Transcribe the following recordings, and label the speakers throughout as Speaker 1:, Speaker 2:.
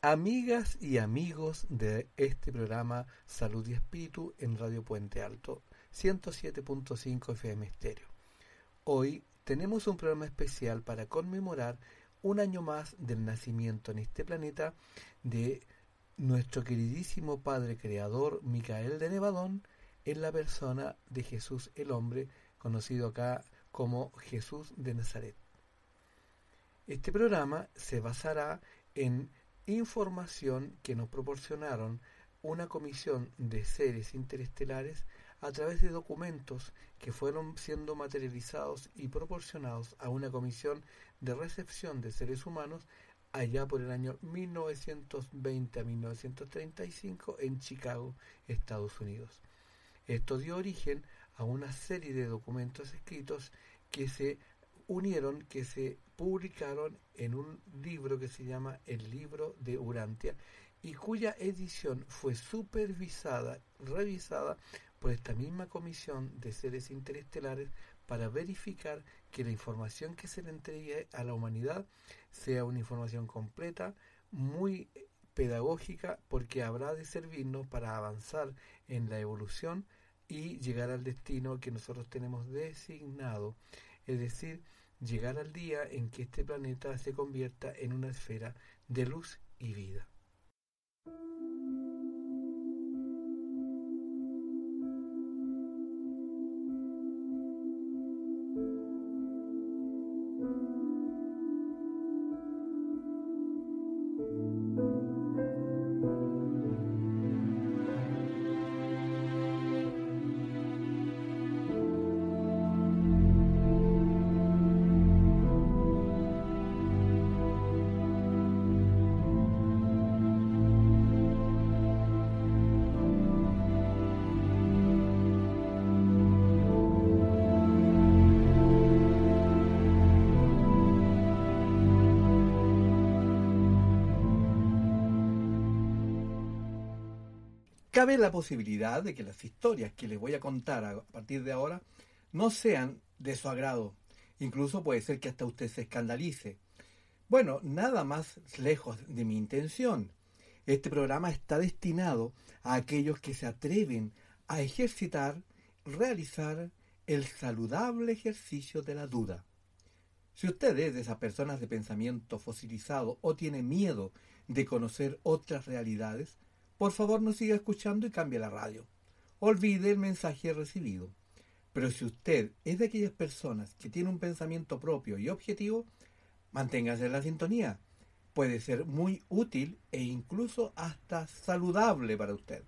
Speaker 1: Amigas y amigos de este programa Salud y Espíritu en Radio Puente Alto, 107.5 FM Estéreo. Hoy tenemos un programa especial para conmemorar un año más del nacimiento en este planeta de nuestro queridísimo Padre Creador Micael de Nevadón, en la persona de Jesús el Hombre, conocido acá como Jesús de Nazaret. Este programa se basará en información que nos proporcionaron una comisión de seres interestelares a través de documentos que fueron siendo materializados y proporcionados a una comisión de recepción de seres humanos allá por el año 1920 a 1935 en Chicago, Estados Unidos. Esto dio origen a una serie de documentos escritos que se unieron, que se publicaron en un libro que se llama El Libro de Urantia y cuya edición fue supervisada, revisada por esta misma comisión de seres interestelares para verificar que la información que se le entregue a la humanidad sea una información completa, muy pedagógica, porque habrá de servirnos para avanzar en la evolución y llegar al destino que nosotros tenemos designado, es decir, llegar al día en que este planeta se convierta en una esfera de luz y vida. Cabe la posibilidad de que las historias que les voy a contar a partir de ahora no sean de su agrado. Incluso puede ser que hasta usted se escandalice. Bueno, nada más lejos de mi intención. Este programa está destinado a aquellos que se atreven a ejercitar, realizar el saludable ejercicio de la duda. Si usted es de esas personas de pensamiento fosilizado o tiene miedo de conocer otras realidades, por favor no siga escuchando y cambie la radio. Olvide el mensaje recibido. Pero si usted es de aquellas personas que tiene un pensamiento propio y objetivo, manténgase en la sintonía. Puede ser muy útil e incluso hasta saludable para usted.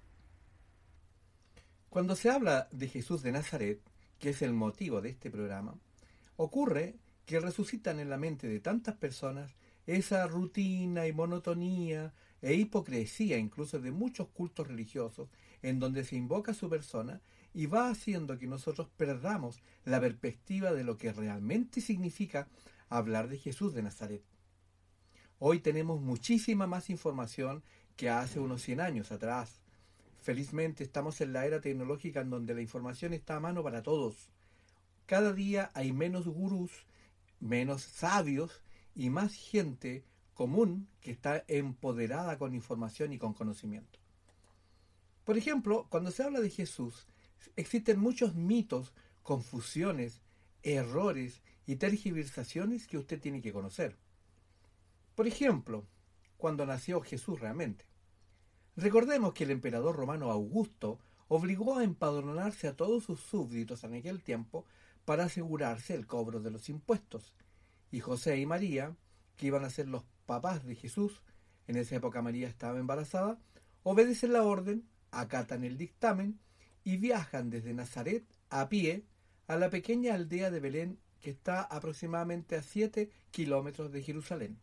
Speaker 1: Cuando se habla de Jesús de Nazaret, que es el motivo de este programa, ocurre que resucitan en la mente de tantas personas esa rutina y monotonía e hipocresía incluso de muchos cultos religiosos en donde se invoca su persona y va haciendo que nosotros perdamos la perspectiva de lo que realmente significa hablar de Jesús de Nazaret. Hoy tenemos muchísima más información que hace unos 100 años atrás. Felizmente estamos en la era tecnológica en donde la información está a mano para todos. Cada día hay menos gurús, menos sabios y más gente común que está empoderada con información y con conocimiento. Por ejemplo, cuando se habla de Jesús, existen muchos mitos, confusiones, errores y tergiversaciones que usted tiene que conocer. Por ejemplo, cuando nació Jesús realmente. Recordemos que el emperador romano Augusto obligó a empadronarse a todos sus súbditos en aquel tiempo para asegurarse el cobro de los impuestos. Y José y María, que iban a ser los papás de Jesús, en esa época María estaba embarazada, obedecen la orden, acatan el dictamen y viajan desde Nazaret a pie a la pequeña aldea de Belén, que está aproximadamente a 7 kilómetros de Jerusalén.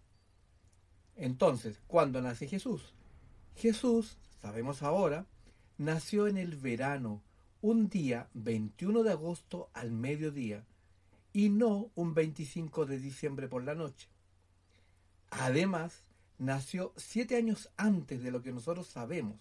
Speaker 1: Entonces, ¿cuándo nace Jesús? Jesús, sabemos ahora, nació en el verano, un día 21 de agosto al mediodía, y no un 25 de diciembre por la noche. Además, nació 7 años antes de lo que nosotros sabemos.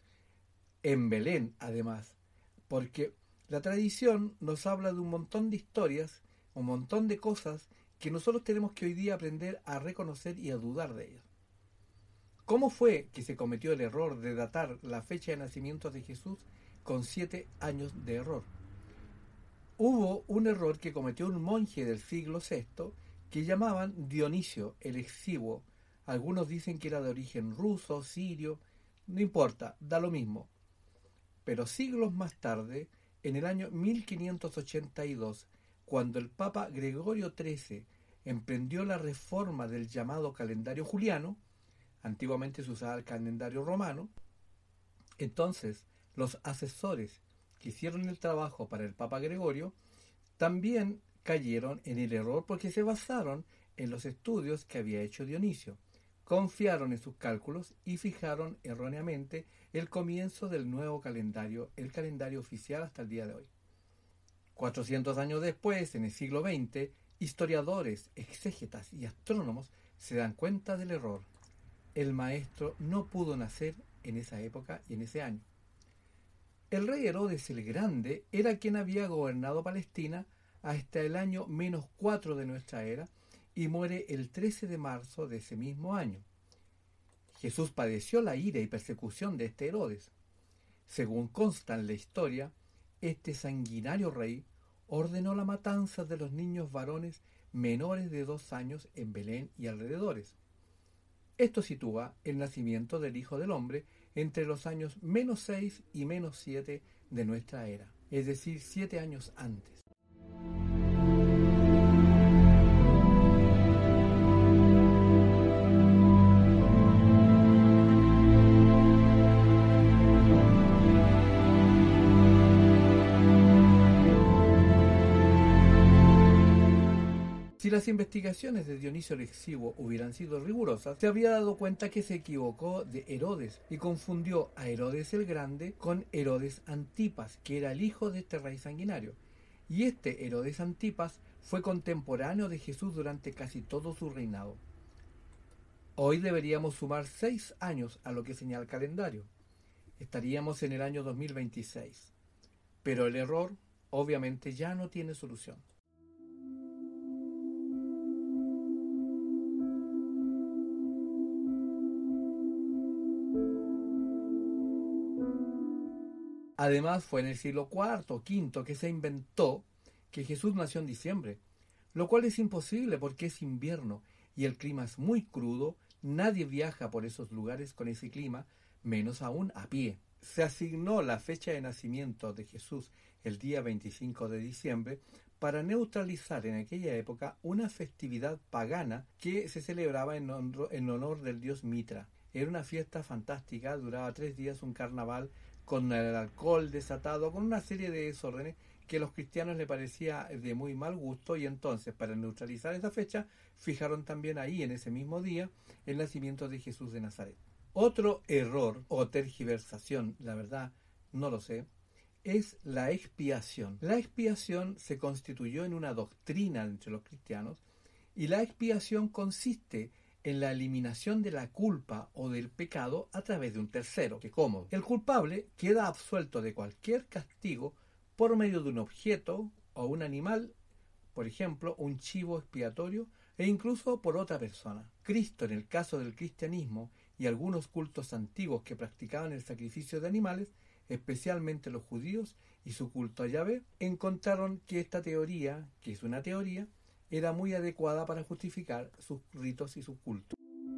Speaker 1: En Belén, además, porque la tradición nos habla de un montón de historias, un montón de cosas que nosotros tenemos que hoy día aprender a reconocer y a dudar de ellas. ¿Cómo fue que se cometió el error de datar la fecha de nacimiento de Jesús con 7 años de error? Hubo un error que cometió un monje del siglo VI que llamaban Dionisio el Exiguo. Algunos dicen que era de origen ruso, sirio, no importa, da lo mismo. Pero siglos más tarde, en el año 1582, cuando el Papa Gregorio XIII emprendió la reforma del llamado calendario juliano, antiguamente se usaba el calendario romano, entonces los asesores que hicieron el trabajo para el Papa Gregorio también cayeron en el error porque se basaron en los estudios que había hecho Dionisio. Confiaron en sus cálculos y fijaron erróneamente el comienzo del nuevo calendario, el calendario oficial hasta el día de hoy. 400 años después, en el siglo XX, historiadores, exégetas y astrónomos se dan cuenta del error. El maestro no pudo nacer en esa época y en ese año. El rey Herodes el Grande era quien había gobernado Palestina hasta el año -4 de nuestra era y muere el 13 de marzo de ese mismo año. Jesús padeció la ira y persecución de este Herodes. Según consta en la historia, este sanguinario rey ordenó la matanza de los niños varones menores de 2 años en Belén y alrededores. Esto sitúa el nacimiento del Hijo del Hombre entre los años -6 y -7 de nuestra era, es decir, 7 años antes. Si las investigaciones de Dionisio el Exiguo hubieran sido rigurosas, se habría dado cuenta que se equivocó de Herodes y confundió a Herodes el Grande con Herodes Antipas, que era el hijo de este rey sanguinario. Y este Herodes Antipas fue contemporáneo de Jesús durante casi todo su reinado. Hoy deberíamos sumar 6 años a lo que señala el calendario. Estaríamos en el año 2026. Pero el error, obviamente, ya no tiene solución. Además, fue en el siglo IV o V que se inventó que Jesús nació en diciembre, lo cual es imposible porque es invierno y el clima es muy crudo, nadie viaja por esos lugares con ese clima, menos aún a pie. Se asignó la fecha de nacimiento de Jesús el día 25 de diciembre para neutralizar en aquella época una festividad pagana que se celebraba en honor del dios Mitra. Era una fiesta fantástica, duraba 3 días, un carnaval con el alcohol desatado, con una serie de desórdenes que a los cristianos les parecía de muy mal gusto, y entonces, para neutralizar esa fecha, fijaron también ahí, en ese mismo día, el nacimiento de Jesús de Nazaret. Otro error o tergiversación, la verdad, no lo sé, es la expiación. La expiación se constituyó en una doctrina entre los cristianos, y la expiación consiste en la eliminación de la culpa o del pecado a través de un tercero. Que cómo el culpable queda absuelto de cualquier castigo por medio de un objeto o un animal, por ejemplo, un chivo expiatorio, e incluso por otra persona. Cristo, en el caso del cristianismo y algunos cultos antiguos que practicaban el sacrificio de animales, especialmente los judíos y su culto a Yahvé, encontraron que esta teoría, que es una teoría, era muy adecuada para justificar sus ritos y sus cultos.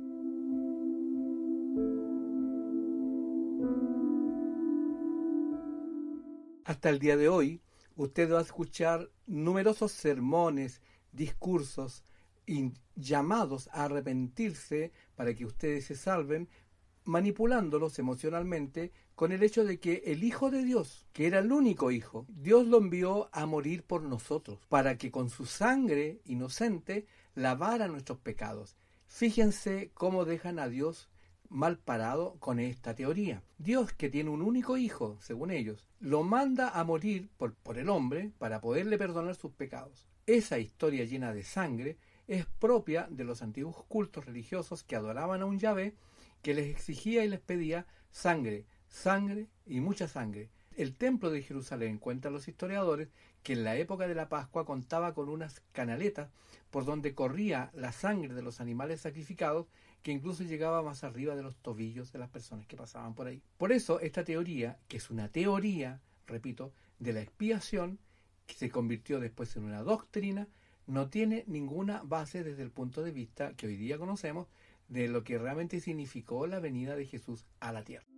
Speaker 1: Hasta el día de hoy, usted va a escuchar numerosos sermones, discursos y llamados a arrepentirse para que ustedes se salven, manipulándolos emocionalmente con el hecho de que el Hijo de Dios, que era el único Hijo, Dios lo envió a morir por nosotros, para que con su sangre inocente lavara nuestros pecados. Fíjense cómo dejan a Dios mal parado con esta teoría. Dios, que tiene un único Hijo, según ellos, lo manda a morir por el hombre para poderle perdonar sus pecados. Esa historia llena de sangre es propia de los antiguos cultos religiosos que adoraban a un Yahvé que les exigía y les pedía sangre, sangre y mucha sangre. El templo de Jerusalén, cuentan los historiadores, que en la época de la Pascua contaba con unas canaletas por donde corría la sangre de los animales sacrificados, que incluso llegaba más arriba de los tobillos de las personas que pasaban por ahí. Por eso esta teoría, que es una teoría, repito, de la expiación, que se convirtió después en una doctrina, no tiene ninguna base desde el punto de vista que hoy día conocemos de lo que realmente significó la venida de Jesús a la tierra.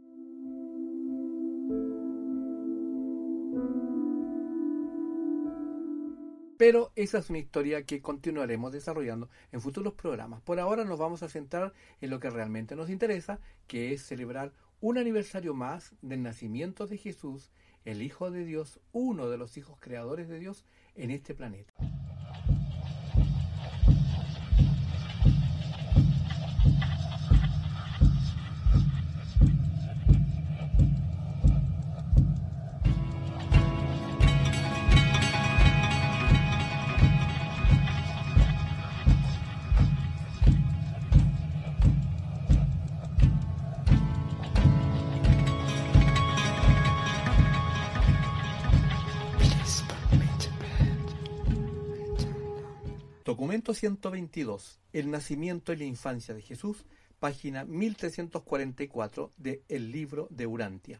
Speaker 1: Pero esa es una historia que continuaremos desarrollando en futuros programas. Por ahora nos vamos a centrar en lo que realmente nos interesa, que es celebrar un aniversario más del nacimiento de Jesús, el Hijo de Dios, uno de los hijos creadores de Dios en este planeta. Documento 122. El nacimiento y la infancia de Jesús, página 1344 de El Libro de Urantia.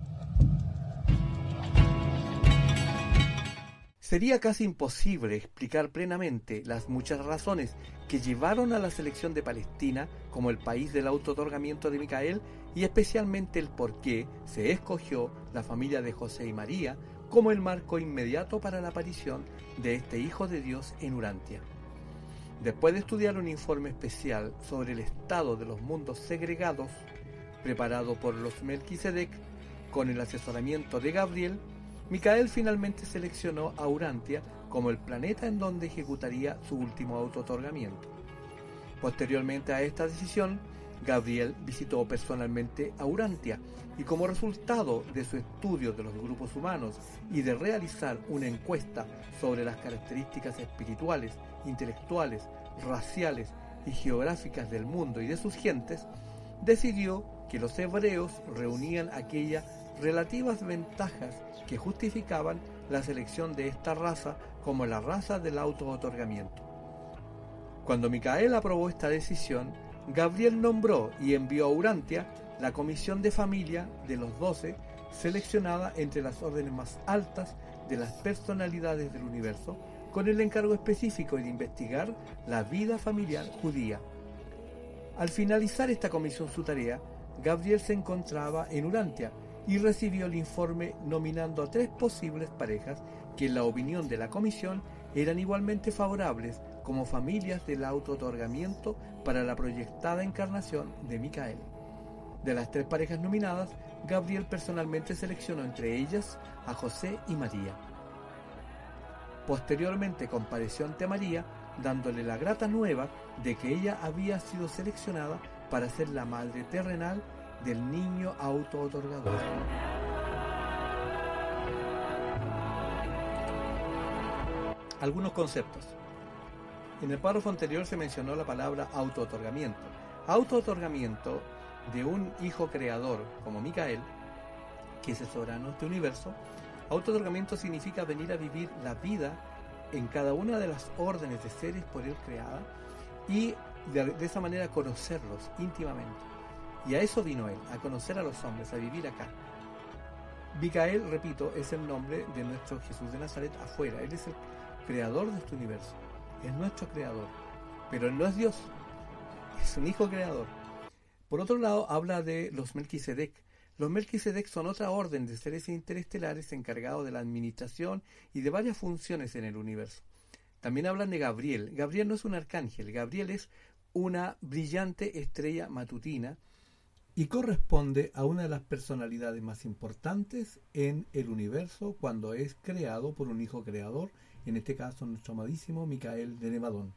Speaker 1: Sería casi imposible explicar plenamente las muchas razones que llevaron a la selección de Palestina como el país del auto-otorgamiento de Micael y especialmente el por qué se escogió la familia de José y María como el marco inmediato para la aparición de este Hijo de Dios en Urantia. Después de estudiar un informe especial sobre el estado de los mundos segregados, preparado por los Melquisedec con el asesoramiento de Gabriel, Micael finalmente seleccionó a Urantia como el planeta en donde ejecutaría su último auto-otorgamiento. Posteriormente a esta decisión, Gabriel visitó personalmente a Urantia y como resultado de su estudio de los grupos humanos y de realizar una encuesta sobre las características espirituales, intelectuales, raciales y geográficas del mundo y de sus gentes, decidió que los hebreos reunían aquellas relativas ventajas que justificaban la selección de esta raza como la raza del auto-otorgamiento. Cuando Micael aprobó esta decisión, Gabriel nombró y envió a Urantia la comisión de familia de los 12, seleccionada entre las órdenes más altas de las personalidades del universo, con el encargo específico de investigar la vida familiar judía. Al finalizar esta comisión su tarea, Gabriel se encontraba en Urantia y recibió el informe nominando a 3 posibles parejas que en la opinión de la comisión eran igualmente favorables como familias del auto-otorgamiento para la proyectada encarnación de Micael. De las 3 parejas nominadas, Gabriel personalmente seleccionó entre ellas a José y María. Posteriormente compareció ante María, dándole la grata nueva de que ella había sido seleccionada para ser la madre terrenal del niño auto-otorgador. Algunos conceptos. En el párrafo anterior se mencionó la palabra auto-otorgamiento. Auto-otorgamiento de un hijo creador como Micael, que es el soberano de este universo. Auto-otorgamiento significa venir a vivir la vida en cada una de las órdenes de seres por él creada y de esa manera conocerlos íntimamente. Y a eso vino él, a conocer a los hombres, a vivir acá. Micael, repito, es el nombre de nuestro Jesús de Nazaret afuera. Él es el creador de este universo, es nuestro creador, pero él no es Dios, es un hijo creador. Por otro lado, habla de los Melquisedec. Los Melquisedec son otra orden de seres interestelares encargados de la administración y de varias funciones en el universo. También hablan de Gabriel. Gabriel no es un arcángel, Gabriel es una brillante estrella matutina y corresponde a una de las personalidades más importantes en el universo cuando es creado por un hijo creador, en este caso nuestro amadísimo Micael de Nevadón.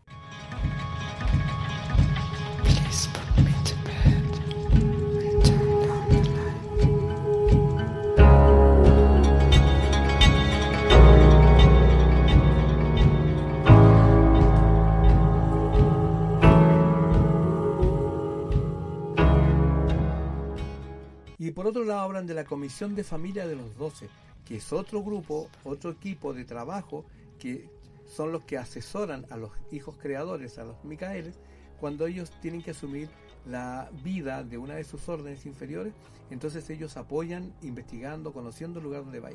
Speaker 1: Y por otro lado hablan de la comisión de familia de los 12, que es otro grupo, otro equipo de trabajo que son los que asesoran a los hijos creadores, a los Micaeles, cuando ellos tienen que asumir la vida de una de sus órdenes inferiores, entonces ellos apoyan investigando, conociendo el lugar donde va a ir.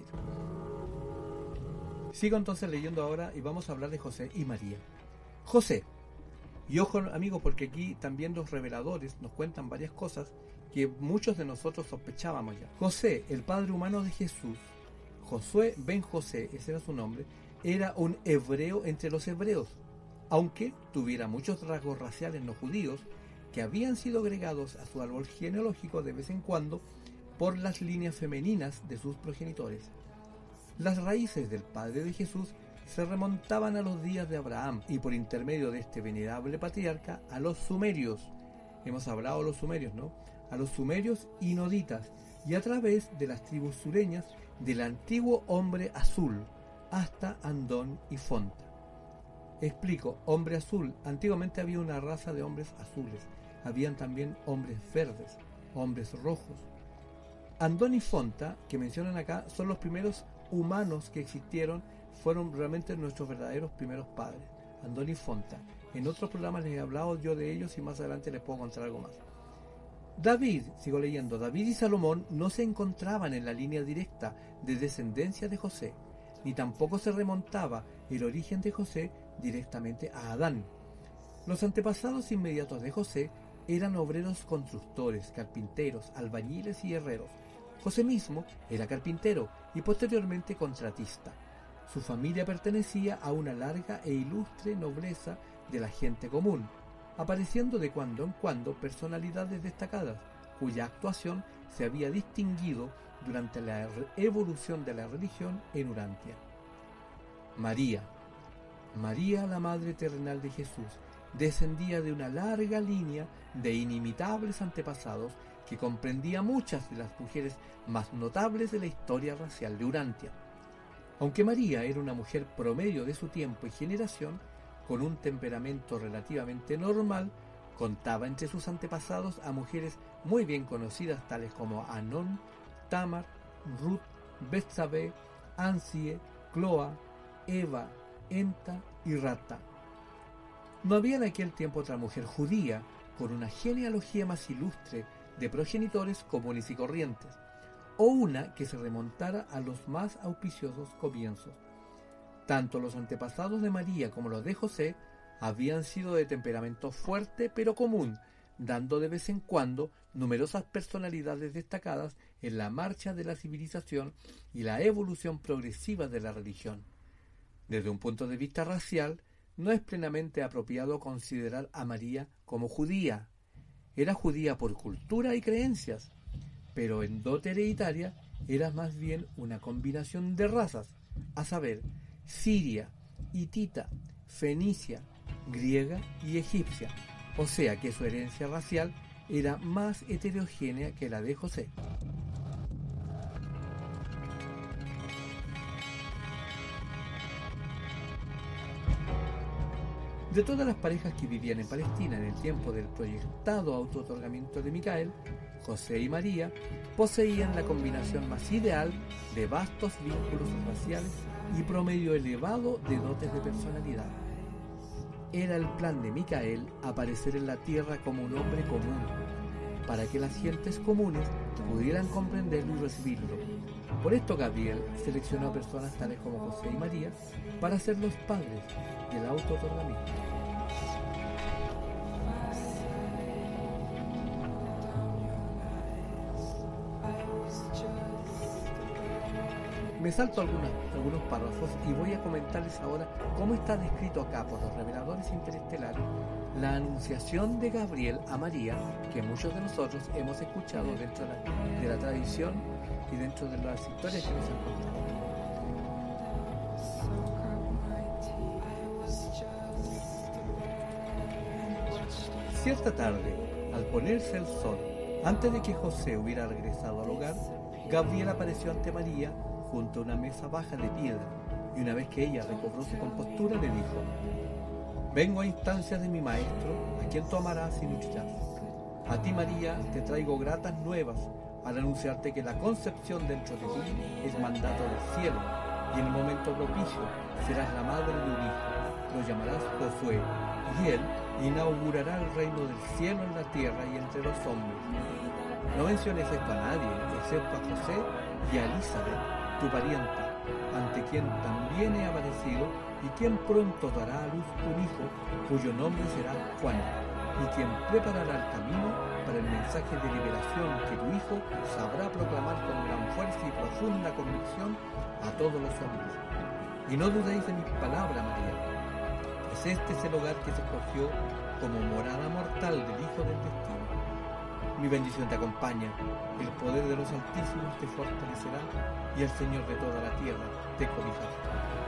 Speaker 1: Sigo entonces leyendo ahora y vamos a hablar de José y María. José, y ojo amigos, porque aquí también los reveladores nos cuentan varias cosas que muchos de nosotros sospechábamos ya. José, el padre humano de Jesús, Josué ben José, ese era su nombre, era un hebreo entre los hebreos, aunque tuviera muchos rasgos raciales no judíos que habían sido agregados a su árbol genealógico de vez en cuando por las líneas femeninas de sus progenitores. Las raíces del padre de Jesús se remontaban a los días de Abraham y por intermedio de este venerable patriarca a los sumerios. Hemos hablado de los sumerios, ¿no? A los sumerios y noditas y a través de las tribus sureñas del antiguo hombre azul hasta Andón y Fonta. Explico, hombre azul. Antiguamente había una raza de hombres azules. Habían también hombres verdes, hombres rojos. Andón y Fonta, que mencionan acá, son los primeros humanos que existieron, fueron realmente nuestros verdaderos primeros padres. Andón y Fonta. En otros programas les he hablado yo de ellos y más adelante les puedo contar algo más. David, sigo leyendo, David y Salomón no se encontraban en la línea directa de descendencia de José, ni tampoco se remontaba el origen de José directamente a Adán. Los antepasados inmediatos de José eran obreros constructores, carpinteros, albañiles y herreros. José mismo era carpintero y posteriormente contratista. Su familia pertenecía a una larga e ilustre nobleza de la gente común, apareciendo de cuando en cuando personalidades destacadas, cuya actuación se había distinguido durante la evolución de la religión en Urantia. María, la madre terrenal de Jesús, descendía de una larga línea de inimitables antepasados que comprendía muchas de las mujeres más notables de la historia racial de Urantia. Aunque María era una mujer promedio de su tiempo y generación, con un temperamento relativamente normal, contaba entre sus antepasados a mujeres muy bien conocidas tales como Anón, Tamar, Ruth, Betsabé, Ansie, Cloa, Eva, Enta y Rata. No había en aquel tiempo otra mujer judía con una genealogía más ilustre de progenitores comunes y corrientes, o una que se remontara a los más auspiciosos comienzos. Tanto los antepasados de María como los de José habían sido de temperamento fuerte pero común, dando de vez en cuando numerosas personalidades destacadas en la marcha de la civilización y la evolución progresiva de la religión. Desde un punto de vista racial, no es plenamente apropiado considerar a María como judía. Era judía por cultura y creencias, pero en dote hereditaria era más bien una combinación de razas, a saber, siria, hitita, fenicia, griega y egipcia, o sea que su herencia racial era más heterogénea que la de José. De todas las parejas que vivían en Palestina en el tiempo del proyectado autootorgamiento de Micael, José y María poseían la combinación más ideal de vastos vínculos raciales y promedio elevado de dotes de personalidad. Era el plan de Micael aparecer en la tierra como un hombre común, para que las gentes comunes pudieran comprenderlo y recibirlo. Por esto Gabriel seleccionó a personas tales como José y María para ser los padres del autootorgamiento. Me salto algunos párrafos y voy a comentarles ahora cómo está descrito acá por los reveladores interestelares la anunciación de Gabriel a María, que muchos de nosotros hemos escuchado dentro de la tradición y dentro de las historias que nos han contado. Cierta tarde, al ponerse el sol, antes de que José hubiera regresado al hogar, Gabriel apareció ante María junto a una mesa baja de piedra, y una vez que ella recobró su compostura le dijo: «Vengo a instancias de mi maestro, a quien tú amarás y lucharás. A ti, María, te traigo gratas nuevas al anunciarte que la concepción dentro de ti es mandato del cielo, y en el momento propicio serás la madre de un hijo, lo llamarás Josué, y Él inaugurará el reino del cielo en la tierra y entre los hombres. No menciones esto a nadie, excepto a José y a Elizabeth, tu parienta, ante quien también he aparecido, y quien pronto dará a luz un hijo, cuyo nombre será Juan, y quien preparará el camino para el mensaje de liberación que tu hijo sabrá proclamar con gran fuerza y profunda convicción a todos los hombres. Y no dudéis de mi palabra, María, pues este es el hogar que se escogió como morada mortal del Hijo del Destino. Mi bendición te acompaña, el poder de los Altísimos te fortalecerá, y el Señor de toda la tierra te cobijará.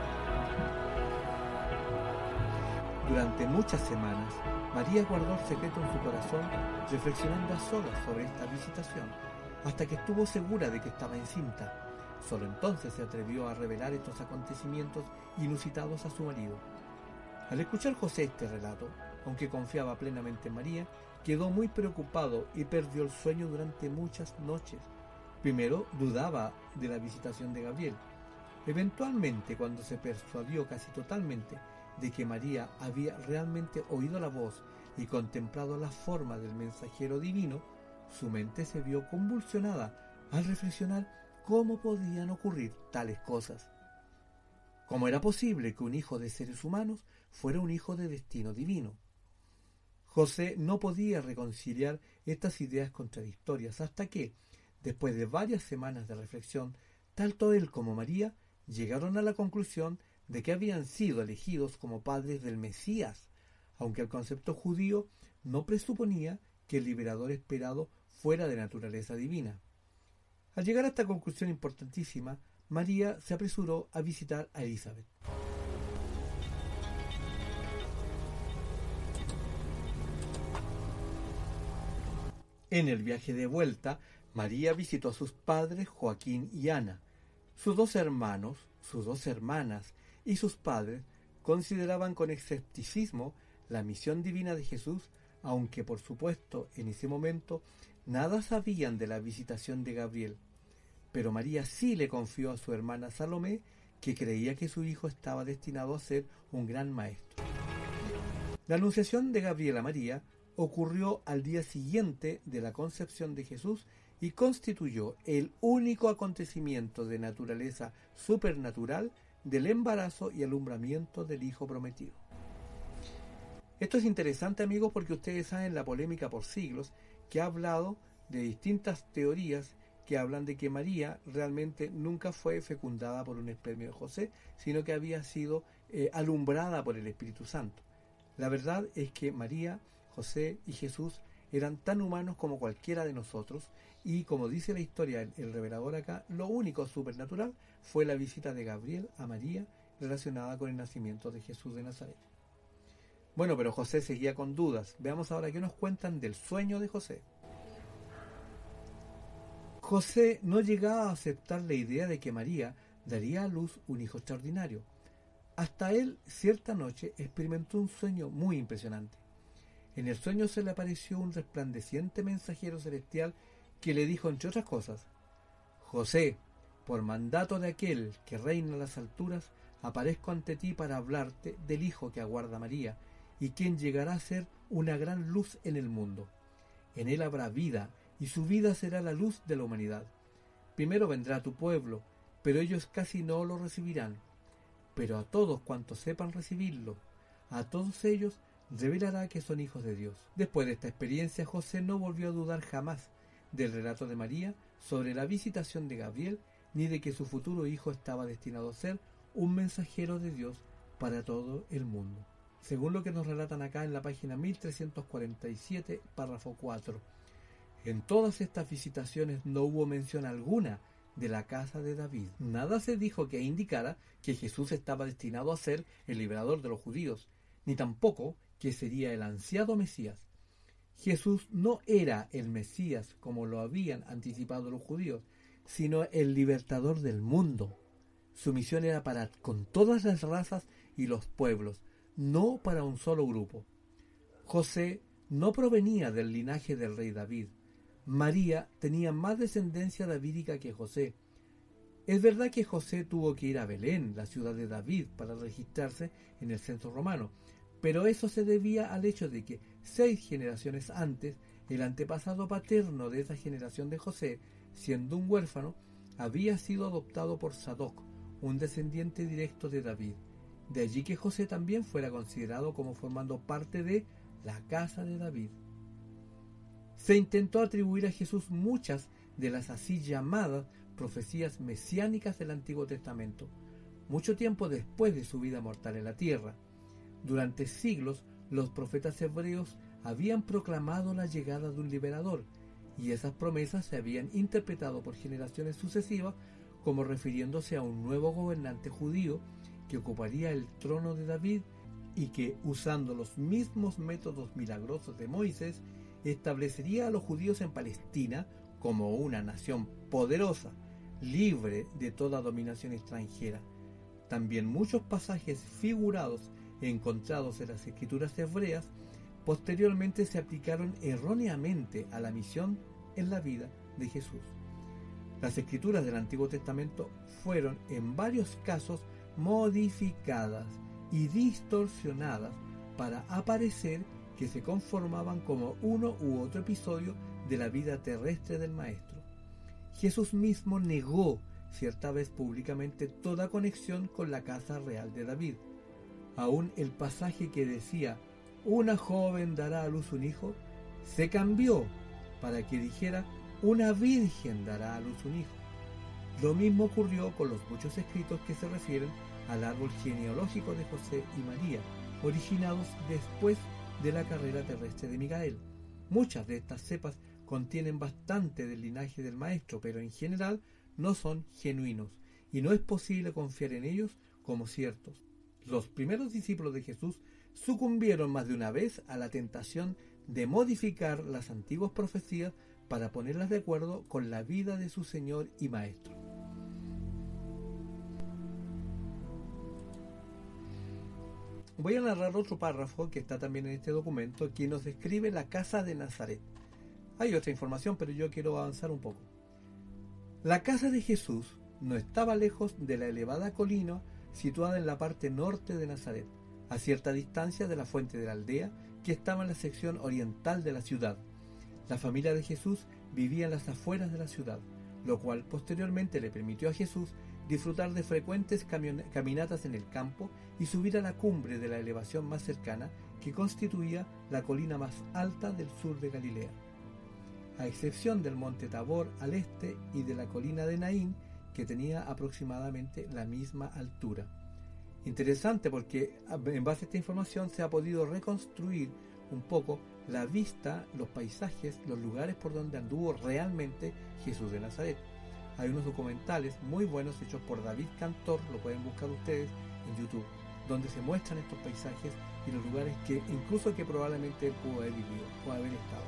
Speaker 1: Durante muchas semanas, María guardó el secreto en su corazón, reflexionando a solas sobre esta visitación, hasta que estuvo segura de que estaba encinta. Solo entonces se atrevió a revelar estos acontecimientos inusitados a su marido. Al escuchar José este relato, aunque confiaba plenamente en María, quedó muy preocupado y perdió el sueño durante muchas noches. Primero dudaba de la visitación de Gabriel. Eventualmente, cuando se persuadió casi totalmente de que María había realmente oído la voz y contemplado la forma del mensajero divino, su mente se vio convulsionada al reflexionar cómo podían ocurrir tales cosas. ¿Cómo era posible que un hijo de seres humanos fuera un hijo de destino divino? José no podía reconciliar estas ideas contradictorias hasta que, después de varias semanas de reflexión, tanto él como María llegaron a la conclusión de que habían sido elegidos como padres del Mesías, aunque el concepto judío no presuponía que el liberador esperado fuera de naturaleza divina. Al llegar a esta conclusión importantísima, María se apresuró a visitar a Elizabeth. En el viaje de vuelta, María visitó a sus padres Joaquín y Ana. Sus dos hermanos, sus dos hermanas y sus padres consideraban con escepticismo la misión divina de Jesús, aunque por supuesto en ese momento nada sabían de la visitación de Gabriel. Pero María sí le confió a su hermana Salomé que creía que su hijo estaba destinado a ser un gran maestro. La anunciación de Gabriel a María ocurrió al día siguiente de la concepción de Jesús y constituyó el único acontecimiento de naturaleza supernatural del embarazo y alumbramiento del Hijo prometido. Esto es interesante, amigos, porque ustedes saben la polémica por siglos que ha hablado de distintas teorías que hablan de que María realmente nunca fue fecundada por un espermio de José, sino que había sido alumbrada por el Espíritu Santo. La verdad es que María, José y Jesús eran tan humanos como cualquiera de nosotros, y como dice la historia, el revelador acá, lo único supernatural fue la visita de Gabriel a María relacionada con el nacimiento de Jesús de Nazaret. Bueno, pero José seguía con dudas. Veamos ahora qué nos cuentan del sueño de José. José no llegaba a aceptar la idea de que María daría a luz un hijo extraordinario. Hasta él, cierta noche, experimentó un sueño muy impresionante. En el sueño se le apareció un resplandeciente mensajero celestial que le dijo, entre otras cosas: José, por mandato de aquel que reina en las alturas, aparezco ante ti para hablarte del hijo que aguarda María, y quien llegará a ser una gran luz en el mundo. En él habrá vida, y su vida será la luz de la humanidad. Primero vendrá a tu pueblo, pero ellos casi no lo recibirán. Pero a todos cuantos sepan recibirlo, a todos ellos revelará que son hijos de Dios. Después de esta experiencia, José no volvió a dudar jamás del relato de María sobre la visitación de Gabriel, ni de que su futuro hijo estaba destinado a ser un mensajero de Dios para todo el mundo. Según lo que nos relatan acá en la página 1347, párrafo 4. En todas estas visitaciones no hubo mención alguna de la casa de David. Nada se dijo que indicara que Jesús estaba destinado a ser el liberador de los judíos, ni tampoco que sería el ansiado Mesías. Jesús no era el Mesías como lo habían anticipado los judíos, sino el libertador del mundo. Su misión era para con todas las razas y los pueblos, no para un solo grupo. José no provenía del linaje del rey David. María tenía más descendencia davídica que José. Es verdad que José tuvo que ir a Belén, la ciudad de David, para registrarse en el censo romano, pero eso se debía al hecho de que 6 generaciones antes, el antepasado paterno de esa generación de José, siendo un huérfano, había sido adoptado por Sadoc, un descendiente directo de David. De allí que José también fuera considerado como formando parte de la casa de David. Se intentó atribuir a Jesús muchas de las así llamadas profecías mesiánicas del Antiguo Testamento, mucho tiempo después de su vida mortal en la tierra. Durante siglos, los profetas hebreos habían proclamado la llegada de un liberador, y esas promesas se habían interpretado por generaciones sucesivas como refiriéndose a un nuevo gobernante judío que ocuparía el trono de David y que, usando los mismos métodos milagrosos de Moisés, establecería a los judíos en Palestina como una nación poderosa, libre de toda dominación extranjera. También muchos pasajes figurados encontrados en las escrituras hebreas posteriormente se aplicaron erróneamente a la misión en la vida de Jesús. Las escrituras del Antiguo Testamento fueron en varios casos modificadas y distorsionadas para aparecer que se conformaban como uno u otro episodio de la vida terrestre del Maestro. Jesús mismo negó cierta vez públicamente toda conexión con la casa real de David. Aún el pasaje que decía «una joven dará a luz un hijo» se cambió para que dijera «una virgen dará a luz un hijo». Lo mismo ocurrió con los muchos escritos que se refieren al árbol genealógico de José y María, originados después de la carrera terrestre de Miguel. Muchas de estas cepas contienen bastante del linaje del Maestro, pero en general no son genuinos, y no es posible confiar en ellos como ciertos. Los primeros discípulos de Jesús sucumbieron más de una vez a la tentación de modificar las antiguas profecías para ponerlas de acuerdo con la vida de su Señor y Maestro. Voy a narrar otro párrafo que está también en este documento, que nos describe la casa de Nazaret. Hay otra información, pero yo quiero avanzar un poco. La casa de Jesús no estaba lejos de la elevada colina situada en la parte norte de Nazaret, a cierta distancia de la fuente de la aldea que estaba en la sección oriental de la ciudad. La familia de Jesús vivía en las afueras de la ciudad, lo cual posteriormente le permitió a Jesús disfrutar de frecuentes caminatas en el campo y subir a la cumbre de la elevación más cercana, que constituía la colina más alta del sur de Galilea, a excepción del monte Tabor al este y de la colina de Naín, que tenía aproximadamente la misma altura. Interesante, porque en base a esta información se ha podido reconstruir un poco la vista, los paisajes, los lugares por donde anduvo realmente Jesús de Nazaret. Hay unos documentales muy buenos hechos por David Cantor, lo pueden buscar ustedes en YouTube, donde se muestran estos paisajes y los lugares que incluso que probablemente él pudo haber vivido o haber estado.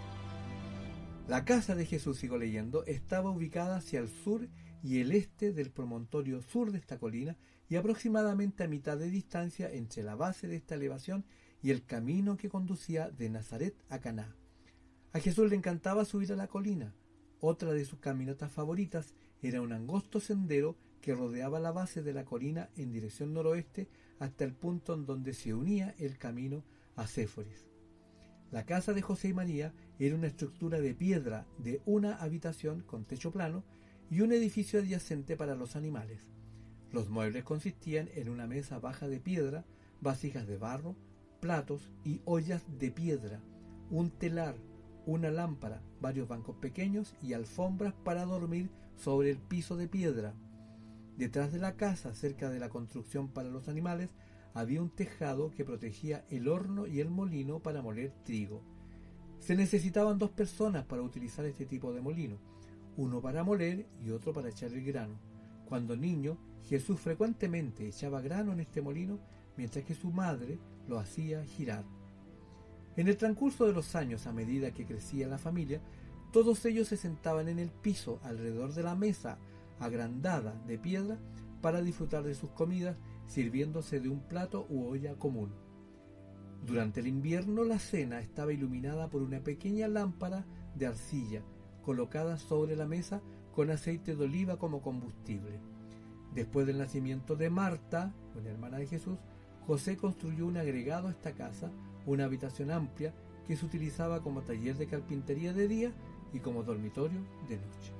Speaker 1: La casa de Jesús, sigo leyendo, estaba ubicada hacia el sur y el este del promontorio sur de esta colina y aproximadamente a mitad de distancia entre la base de esta elevación y el camino que conducía de Nazaret a Caná. A Jesús le encantaba subir a la colina. Otra de sus caminatas favoritas era un angosto sendero que rodeaba la base de la colina en dirección noroeste hasta el punto en donde se unía el camino a Séforis. La casa de José y María era una estructura de piedra de una habitación con techo plano y un edificio adyacente para los animales. Los muebles consistían en una mesa baja de piedra, vasijas de barro, platos y ollas de piedra, un telar, una lámpara, varios bancos pequeños y alfombras para dormir sobre el piso de piedra. Detrás de la casa, cerca de la construcción para los animales, había un tejado que protegía el horno y el molino para moler trigo. Se necesitaban 2 personas para utilizar este tipo de molino, uno para moler y otro para echar el grano. Cuando niño, Jesús frecuentemente echaba grano en este molino, mientras que su madre lo hacía girar. En el transcurso de los años, a medida que crecía la familia, todos ellos se sentaban en el piso alrededor de la mesa agrandada de piedra para disfrutar de sus comidas, sirviéndose de un plato u olla común. Durante el invierno, la cena estaba iluminada por una pequeña lámpara de arcilla colocada sobre la mesa con aceite de oliva como combustible. Después del nacimiento de Marta, una hermana de Jesús, José construyó un agregado a esta casa, una habitación amplia que se utilizaba como taller de carpintería de día y como dormitorio de noche.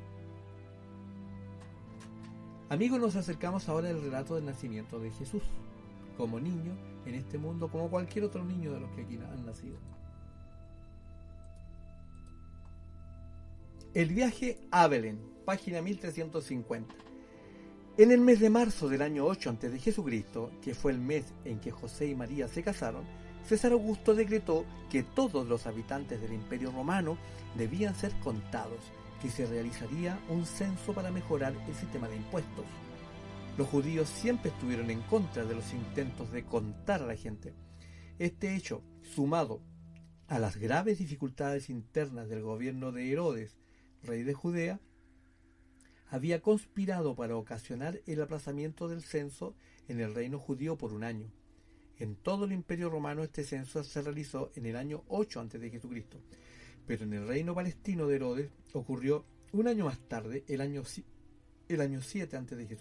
Speaker 1: Amigos, nos acercamos ahora al relato del nacimiento de Jesús, como niño en este mundo, como cualquier otro niño de los que aquí han nacido. El viaje a Belén, página 1350. En el mes de marzo del año 8 a.C., que fue el mes en que José y María se casaron, César Augusto decretó que todos los habitantes del Imperio Romano debían ser contados, que se realizaría un censo para mejorar el sistema de impuestos. Los judíos siempre estuvieron en contra de los intentos de contar a la gente. Este hecho, sumado a las graves dificultades internas del gobierno de Herodes, rey de Judea, había conspirado para ocasionar el aplazamiento del censo en el reino judío por un año. En todo el Imperio Romano este censo se realizó en el año 8 a.C., pero en el reino palestino de Herodes ocurrió un año más tarde, el año 7 a.C.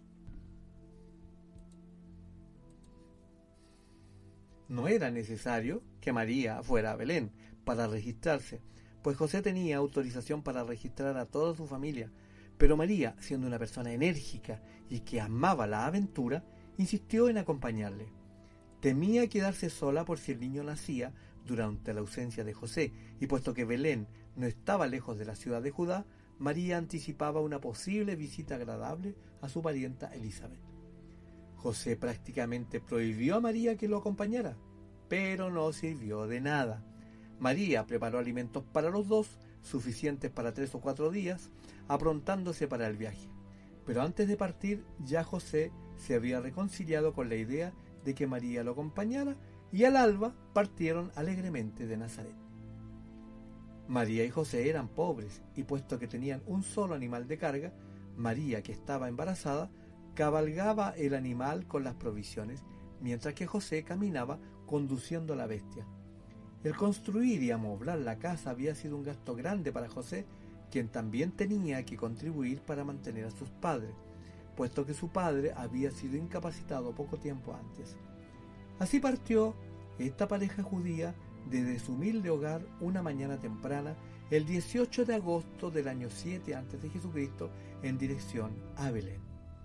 Speaker 1: No era necesario que María fuera a Belén para registrarse, pues José tenía autorización para registrar a toda su familia, pero María, siendo una persona enérgica y que amaba la aventura, insistió en acompañarle. Temía quedarse sola por si el niño nacía durante la ausencia de José, y puesto que Belén no estaba lejos de la ciudad de Judá, María anticipaba una posible visita agradable a su parienta Elizabeth. José prácticamente prohibió a María que lo acompañara, pero no sirvió de nada. María preparó alimentos para los dos, suficientes para 3 o 4 días, aprontándose para el viaje. Pero antes de partir, ya José se había reconciliado con la idea de que María lo acompañara, y al alba partieron alegremente de Nazaret. María y José eran pobres, y puesto que tenían un solo animal de carga, María, que estaba embarazada, cabalgaba el animal con las provisiones, mientras que José caminaba conduciendo la bestia. El construir y amoblar la casa había sido un gasto grande para José, quien también tenía que contribuir para mantener a sus padres, puesto que su padre había sido incapacitado poco tiempo antes. Así partió esta pareja judía desde su humilde hogar una mañana temprana, el 18 de agosto del año 7 a.C., en dirección a Belén.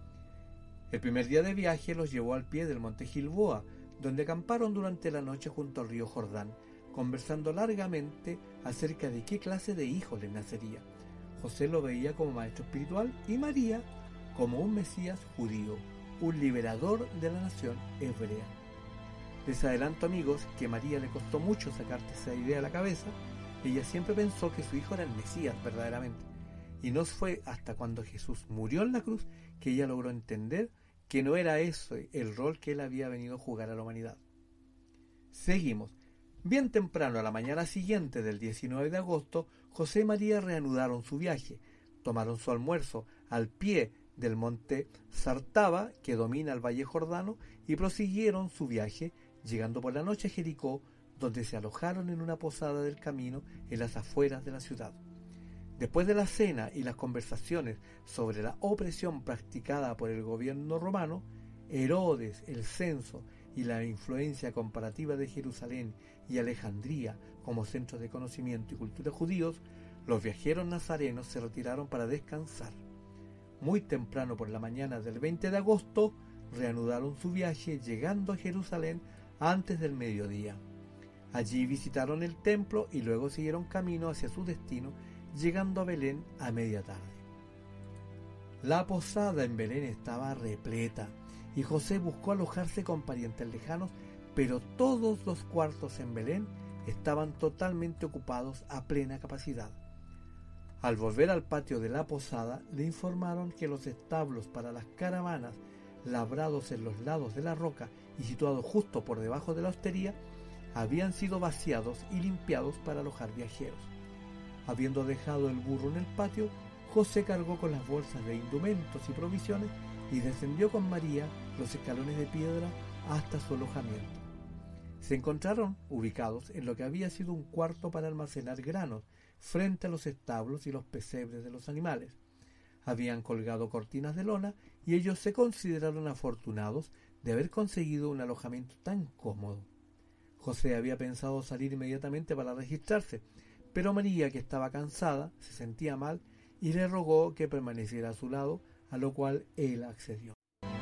Speaker 1: El primer día de viaje los llevó al pie del monte Gilboa, donde acamparon durante la noche junto al río Jordán, conversando largamente acerca de qué clase de hijo les nacería. José lo veía como maestro espiritual y María como un Mesías judío, un liberador de la nación hebrea. Les adelanto, amigos, que a María le costó mucho sacarte esa idea de la cabeza. Ella siempre pensó que su hijo era el Mesías verdaderamente, y no fue hasta cuando Jesús murió en la cruz que ella logró entender que no era ese el rol que él había venido a jugar a la humanidad. Seguimos. Bien temprano, a la mañana siguiente del 19 de agosto, José y María reanudaron su viaje, tomaron su almuerzo al pie del monte Sartaba, que domina el Valle Jordano, y prosiguieron su viaje, llegando por la noche a Jericó, donde se alojaron en una posada del camino en las afueras de la ciudad. Después de la cena y las conversaciones sobre la opresión practicada por el gobierno romano, Herodes, el censo y la influencia comparativa de Jerusalén y Alejandría como centros de conocimiento y cultura judíos, los viajeros nazarenos se retiraron para descansar. Muy temprano por la mañana del 20 de agosto, reanudaron su viaje, llegando a Jerusalén antes del mediodía. Allí visitaron el templo y luego siguieron camino hacia su destino, llegando a Belén a media tarde. La posada en Belén estaba repleta, y José buscó alojarse con parientes lejanos, pero todos los cuartos en Belén estaban totalmente ocupados a plena capacidad. Al volver al patio de la posada, le informaron que los establos para las caravanas, labrados en los lados de la roca y situados justo por debajo de la hostería, habían sido vaciados y limpiados para alojar viajeros. Habiendo dejado el burro en el patio, José cargó con las bolsas de indumentos y provisiones y descendió con María los escalones de piedra hasta su alojamiento. Se encontraron ubicados en lo que había sido un cuarto para almacenar granos, frente a los establos y los pesebres de los animales. Habían colgado cortinas de lona y ellos se consideraron afortunados de haber conseguido un alojamiento tan cómodo. José había pensado salir inmediatamente para registrarse, pero María, que estaba cansada, se sentía mal y le rogó que permaneciera a su lado, a lo cual él accedió.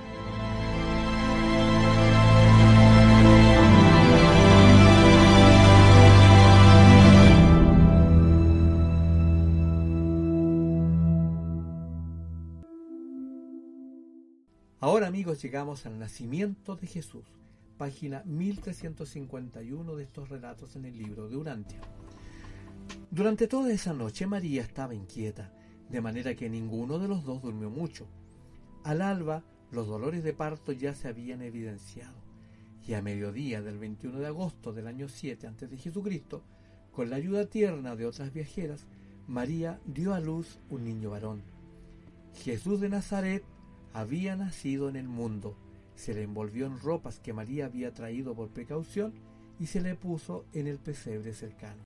Speaker 1: Ahora, amigos, llegamos al nacimiento de Jesús, página 1351 de estos relatos en el libro de Urantia. Durante toda esa noche María estaba inquieta, de manera que ninguno de los dos durmió mucho. Al alba, los dolores de parto ya se habían evidenciado, y a mediodía del 21 de agosto del año 7 a.C., con la ayuda tierna de otras viajeras, María dio a luz un niño varón. Jesús de Nazaret había nacido en el mundo, se le envolvió en ropas que María había traído por precaución y se le puso en el pesebre cercano.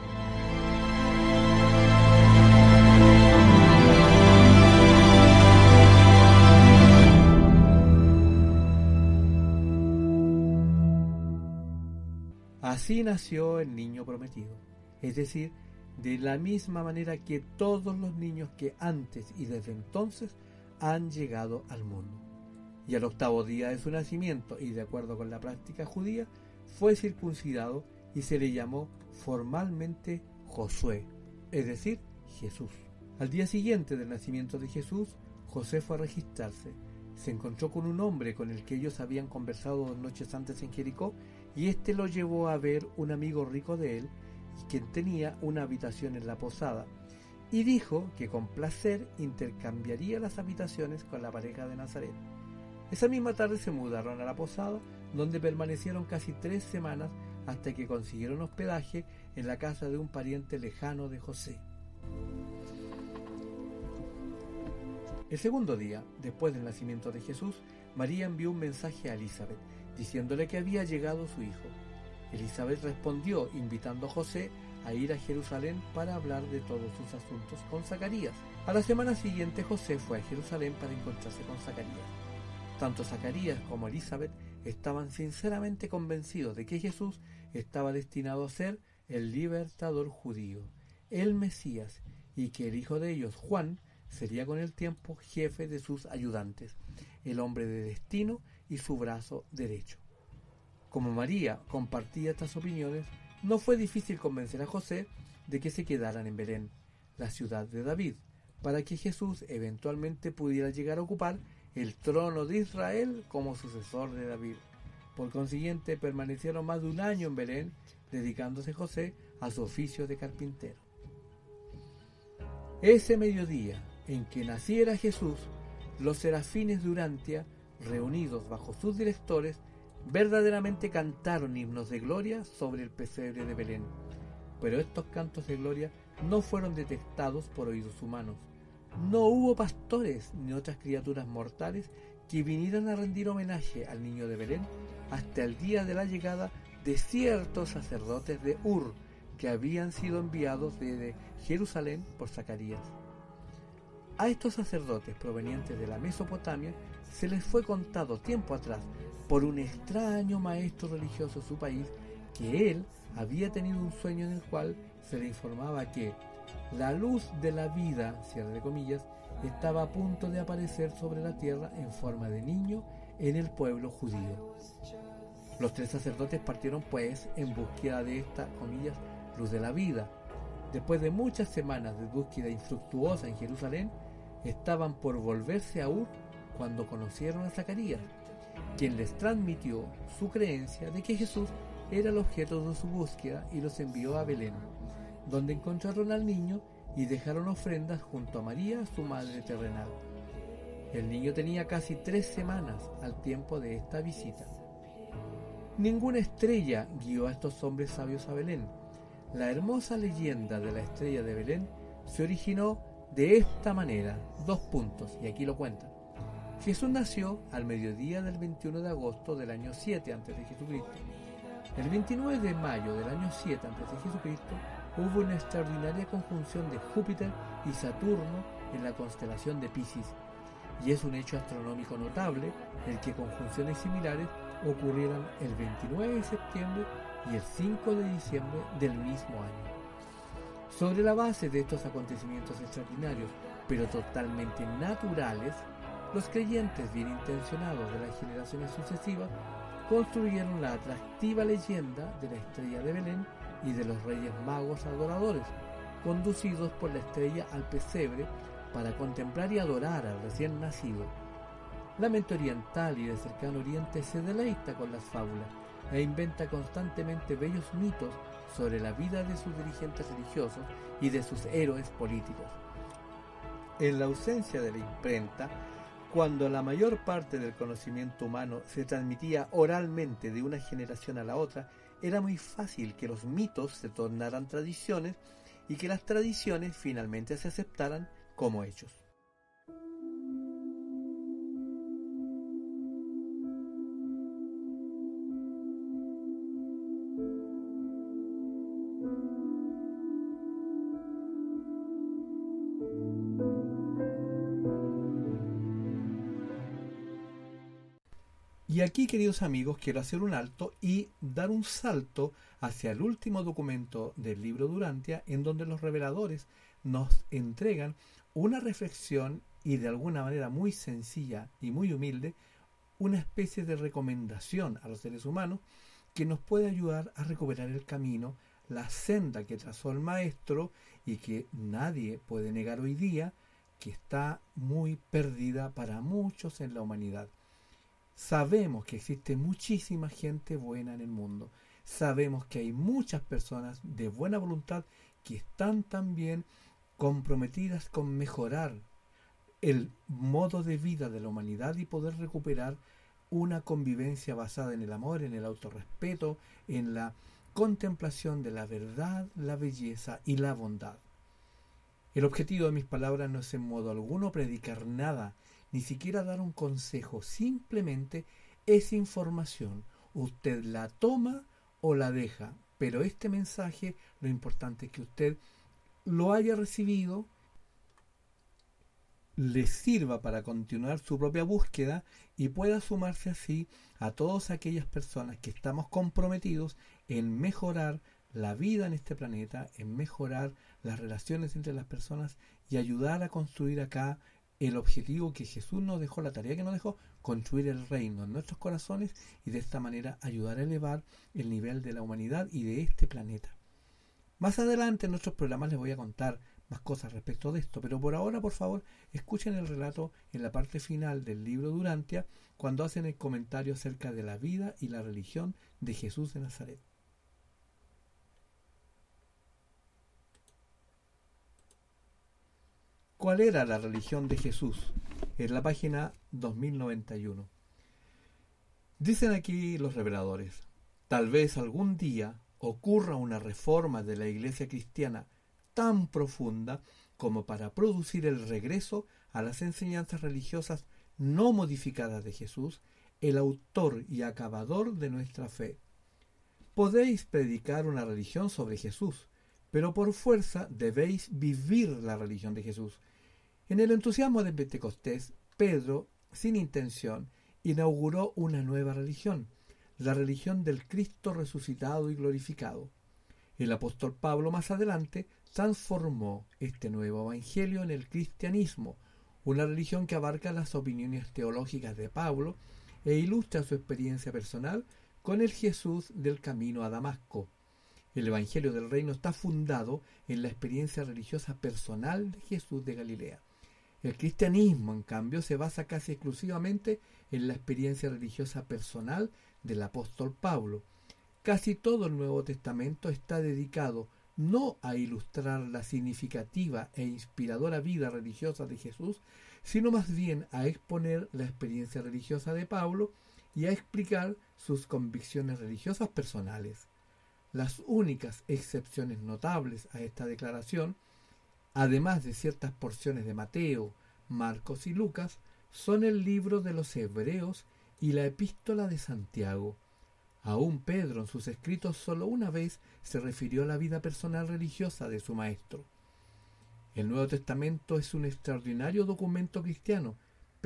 Speaker 1: Así nació el niño prometido, es decir, de la misma manera que todos los niños que antes y desde entonces han llegado al mundo. Y al octavo día de su nacimiento, y de acuerdo con la práctica judía, fue circuncidado y se le llamó formalmente Josué, es decir, Jesús. Al día siguiente del nacimiento de Jesús, José fue a registrarse. Se encontró con un hombre con el que ellos habían conversado 2 noches antes en Jericó, y éste lo llevó a ver un amigo rico de él, quien tenía una habitación en la posada, y dijo que con placer intercambiaría las habitaciones con la pareja de Nazaret. Esa misma tarde se mudaron a la posada, donde permanecieron casi 3 semanas hasta que consiguieron hospedaje en la casa de un pariente lejano de José. El segundo día, después del nacimiento de Jesús, María envió un mensaje a Elizabeth, diciéndole que había llegado su hijo. Elizabeth respondió invitando a José a ir a Jerusalén para hablar de todos sus asuntos con Zacarías. A la semana siguiente José fue a Jerusalén para encontrarse con Zacarías. Tanto Zacarías como Elizabeth estaban sinceramente convencidos de que Jesús estaba destinado a ser el libertador judío, el Mesías, y que el hijo de ellos, Juan, sería con el tiempo jefe de sus ayudantes, el hombre de destino y su brazo derecho. Como María compartía estas opiniones, no fue difícil convencer a José de que se quedaran en Belén, la ciudad de David, para que Jesús eventualmente pudiera llegar a ocupar el trono de Israel como sucesor de David. Por consiguiente, permanecieron más de 1 año en Belén, dedicándose José a su oficio de carpintero. Ese mediodía en que naciera Jesús, los serafines de Urantia, reunidos bajo sus directores, verdaderamente cantaron himnos de gloria sobre el pesebre de Belén. Pero estos cantos de gloria no fueron detectados por oídos humanos. No hubo pastores ni otras criaturas mortales que vinieran a rendir homenaje al niño de Belén hasta el día de la llegada de ciertos sacerdotes de Ur, que habían sido enviados desde Jerusalén por Zacarías. A estos sacerdotes provenientes de la Mesopotamia se les fue contado tiempo atrás por un extraño maestro religioso de su país que él había tenido un sueño en el cual se le informaba que la luz de la vida, cierre de comillas, estaba a punto de aparecer sobre la tierra en forma de niño en el pueblo judío. Los 3 sacerdotes partieron pues en búsqueda de esta, comillas, luz de la vida. Después de muchas semanas de búsqueda infructuosa en Jerusalén, estaban por volverse a Ur cuando conocieron a Zacarías, quien les transmitió su creencia de que Jesús era el objeto de su búsqueda y los envió a Belén, donde encontraron al niño y dejaron ofrendas junto a María, su madre terrenal. El niño tenía casi 3 semanas al tiempo de esta visita. Ninguna estrella guió a estos hombres sabios a Belén. La hermosa leyenda de la estrella de Belén se originó de esta manera, 2 puntos, y aquí lo cuentan. Jesús nació al mediodía del 21 de agosto del año 7 a.C. El 29 de mayo del año 7 a.C. hubo una extraordinaria conjunción de Júpiter y Saturno en la constelación de Piscis, y es un hecho astronómico notable el que conjunciones similares ocurrieran el 29 de septiembre y el 5 de diciembre del mismo año. Sobre la base de estos acontecimientos extraordinarios, pero totalmente naturales, los creyentes bien intencionados de las generaciones sucesivas construyeron la atractiva leyenda de la estrella de Belén y de los Reyes Magos adoradores, conducidos por la estrella al pesebre para contemplar y adorar al recién nacido. La mente oriental y del cercano oriente se deleita con las fábulas e inventa constantemente bellos mitos sobre la vida de sus dirigentes religiosos y de sus héroes políticos. En la ausencia de la imprenta, cuando la mayor parte del conocimiento humano se transmitía oralmente de una generación a la otra, era muy fácil que los mitos se tornaran tradiciones y que las tradiciones finalmente se aceptaran como hechos. Y aquí, queridos amigos, quiero hacer un alto y dar un salto hacia el último documento del libro Durantia, en donde los reveladores nos entregan una reflexión y de alguna manera muy sencilla y muy humilde, una especie de recomendación a los seres humanos que nos puede ayudar a recuperar el camino, la senda que trazó el Maestro y que nadie puede negar hoy día que está muy perdida para muchos en la humanidad. Sabemos que existe muchísima gente buena en el mundo. Sabemos que hay muchas personas de buena voluntad que están también comprometidas con mejorar el modo de vida de la humanidad y poder recuperar una convivencia basada en el amor, en el autorrespeto, en la contemplación de la verdad, la belleza y la bondad. El objetivo de mis palabras no es en modo alguno predicar nada, ni siquiera dar un consejo, simplemente es información. Usted la toma o la deja, pero este mensaje, lo importante es que usted lo haya recibido, le sirva para continuar su propia búsqueda y pueda sumarse así a todas aquellas personas que estamos comprometidos en mejorar la vida en este planeta, en mejorar las relaciones entre las personas y ayudar a construir acá el objetivo que Jesús nos dejó, la tarea que nos dejó, construir el reino en nuestros corazones y de esta manera ayudar a elevar el nivel de la humanidad y de este planeta. Más adelante en nuestros programas les voy a contar más cosas respecto de esto, pero por ahora, por favor, escuchen el relato en la parte final del libro Durantia, cuando hacen el comentario acerca de la vida y la religión de Jesús de Nazaret. ¿Cuál era la religión de Jesús? En la página 2091. Dicen aquí los reveladores, tal vez algún día ocurra una reforma de la Iglesia cristiana tan profunda como para producir el regreso a las enseñanzas religiosas no modificadas de Jesús, el autor y acabador de nuestra fe. Podéis predicar una religión sobre Jesús, pero por fuerza debéis vivir la religión de Jesús. En el entusiasmo de Pentecostés, Pedro, sin intención, inauguró una nueva religión, la religión del Cristo resucitado y glorificado. El apóstol Pablo más adelante transformó este nuevo evangelio en el cristianismo, una religión que abarca las opiniones teológicas de Pablo e ilustra su experiencia personal con el Jesús del camino a Damasco. El evangelio del reino está fundado en la experiencia religiosa personal de Jesús de Galilea. El cristianismo, en cambio, se basa casi exclusivamente en la experiencia religiosa personal del apóstol Pablo. Casi todo el Nuevo Testamento está dedicado no a ilustrar la significativa e inspiradora vida religiosa de Jesús, sino más bien a exponer la experiencia religiosa de Pablo y a explicar sus convicciones religiosas personales. Las únicas excepciones notables a esta declaración, además de ciertas porciones de Mateo, Marcos y Lucas, son el libro de los Hebreos y la epístola de Santiago. Aún Pedro en sus escritos solo una vez se refirió a la vida personal religiosa de su maestro. El Nuevo Testamento es un extraordinario documento cristiano,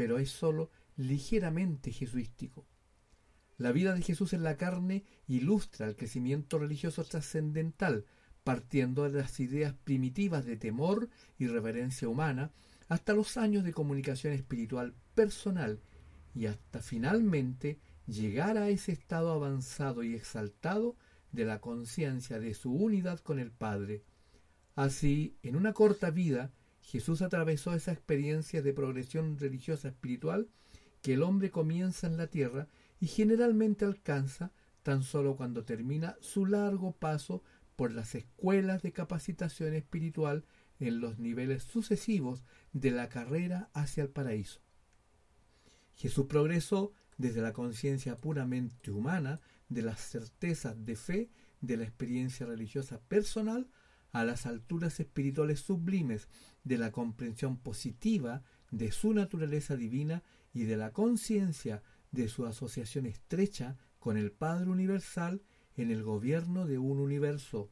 Speaker 1: pero es sólo ligeramente jesuístico. La vida de Jesús en la carne ilustra el crecimiento religioso trascendental, partiendo de las ideas primitivas de temor y reverencia humana, hasta los años de comunicación espiritual personal y hasta finalmente llegar a ese estado avanzado y exaltado de la conciencia de su unidad con el Padre. Así, en una corta vida, Jesús atravesó esa experiencia de progresión religiosa espiritual que el hombre comienza en la tierra y generalmente alcanza tan solo cuando termina su largo paso por las escuelas de capacitación espiritual en los niveles sucesivos de la carrera hacia el paraíso. Jesús progresó desde la conciencia puramente humana de las certezas de fe de la experiencia religiosa personal a las alturas espirituales sublimes de la comprensión positiva de su naturaleza divina y de la conciencia de su asociación estrecha con el Padre Universal en el gobierno de un universo.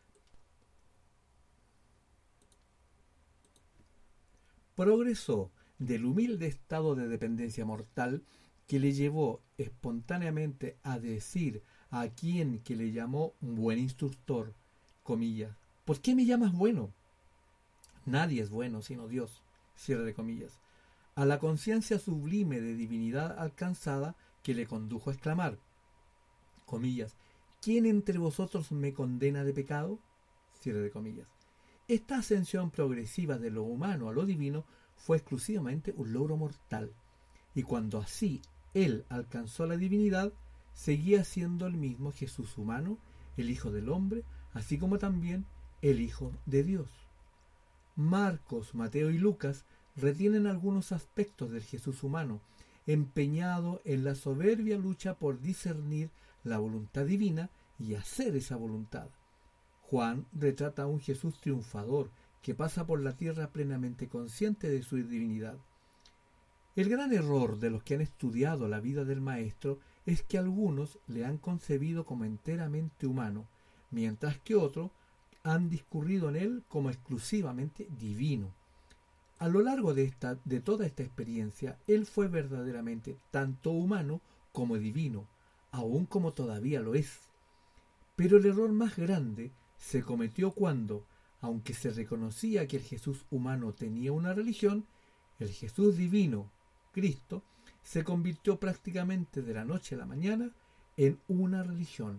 Speaker 1: Progresó del humilde estado de dependencia mortal que le llevó espontáneamente a decir a quien que le llamó buen instructor, comillas, ¿por qué me llamas bueno? Nadie es bueno sino Dios, cierre de comillas, a la conciencia sublime de divinidad alcanzada que le condujo a exclamar, comillas, ¿quién entre vosotros me condena de pecado? Cierre de comillas. Esta ascensión progresiva de lo humano a lo divino fue exclusivamente un logro mortal, y cuando así él alcanzó la divinidad, seguía siendo el mismo Jesús humano, el Hijo del Hombre, así como también el Hijo de Dios. Marcos, Mateo y Lucas retienen algunos aspectos del Jesús humano, empeñado en la soberbia lucha por discernir la voluntad divina y hacer esa voluntad. Juan retrata a un Jesús triunfador que pasa por la tierra plenamente consciente de su divinidad. El gran error de los que han estudiado la vida del Maestro es que algunos le han concebido como enteramente humano, mientras que otros han discurrido en él como exclusivamente divino. A lo largo de toda esta experiencia, él fue verdaderamente tanto humano como divino, aun como todavía lo es. Pero el error más grande se cometió cuando, aunque se reconocía que el Jesús humano tenía una religión, el Jesús divino, Cristo, se convirtió prácticamente de la noche a la mañana en una religión.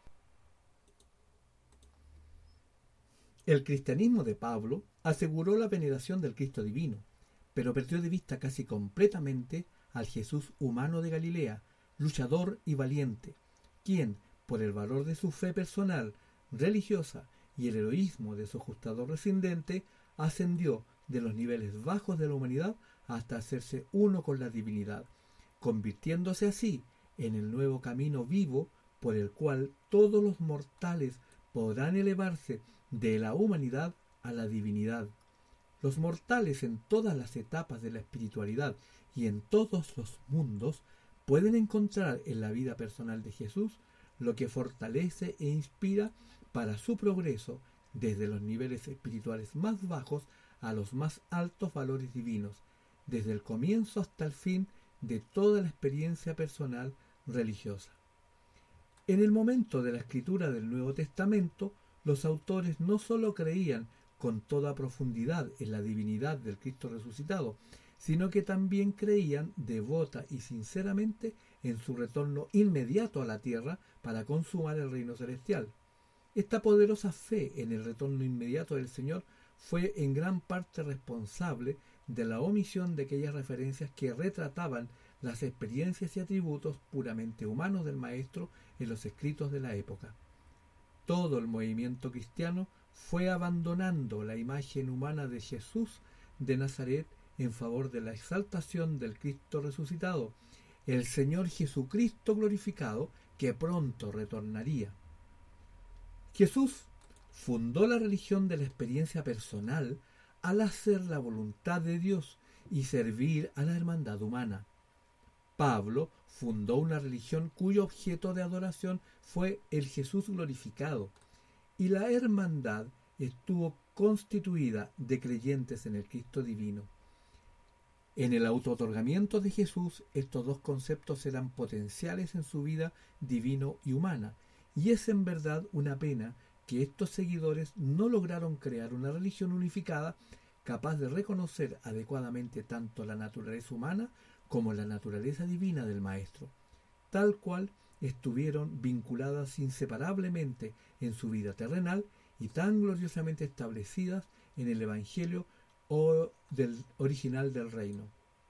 Speaker 1: El cristianismo de Pablo aseguró la veneración del Cristo divino, pero perdió de vista casi completamente al Jesús humano de Galilea, luchador y valiente, quien, por el valor de su fe personal, religiosa y el heroísmo de su ajustador rescindente, ascendió de los niveles bajos de la humanidad hasta hacerse uno con la divinidad, convirtiéndose así en el nuevo camino vivo por el cual todos los mortales podrán elevarse de la humanidad a la divinidad. Los mortales en todas las etapas de la espiritualidad y en todos los mundos pueden encontrar en la vida personal de Jesús lo que fortalece e inspira para su progreso desde los niveles espirituales más bajos a los más altos valores divinos, desde el comienzo hasta el fin de toda la experiencia personal religiosa. En el momento de la escritura del Nuevo Testamento, los autores no sólo creían con toda profundidad en la divinidad del Cristo resucitado, sino que también creían devota y sinceramente en su retorno inmediato a la tierra para consumar el reino celestial. Esta poderosa fe en el retorno inmediato del Señor fue en gran parte responsable de la omisión de aquellas referencias que retrataban las experiencias y atributos puramente humanos del Maestro en los escritos de la época. Todo el movimiento cristiano fue abandonando la imagen humana de Jesús de Nazaret en favor de la exaltación del Cristo resucitado, el Señor Jesucristo glorificado, que pronto retornaría. Jesús fundó la religión de la experiencia personal al hacer la voluntad de Dios y servir a la hermandad humana. Pablo fundó una religión cuyo objeto de adoración fue el Jesús glorificado, y la hermandad estuvo constituida de creyentes en el Cristo divino. En el autootorgamiento de Jesús, estos dos conceptos eran potenciales en su vida divino y humana, y es en verdad una pena que estos seguidores no lograron crear una religión unificada capaz de reconocer adecuadamente tanto la naturaleza humana como la naturaleza divina del Maestro, tal cual estuvieron vinculadas inseparablemente en su vida terrenal y tan gloriosamente establecidas en el Evangelio del original del reino.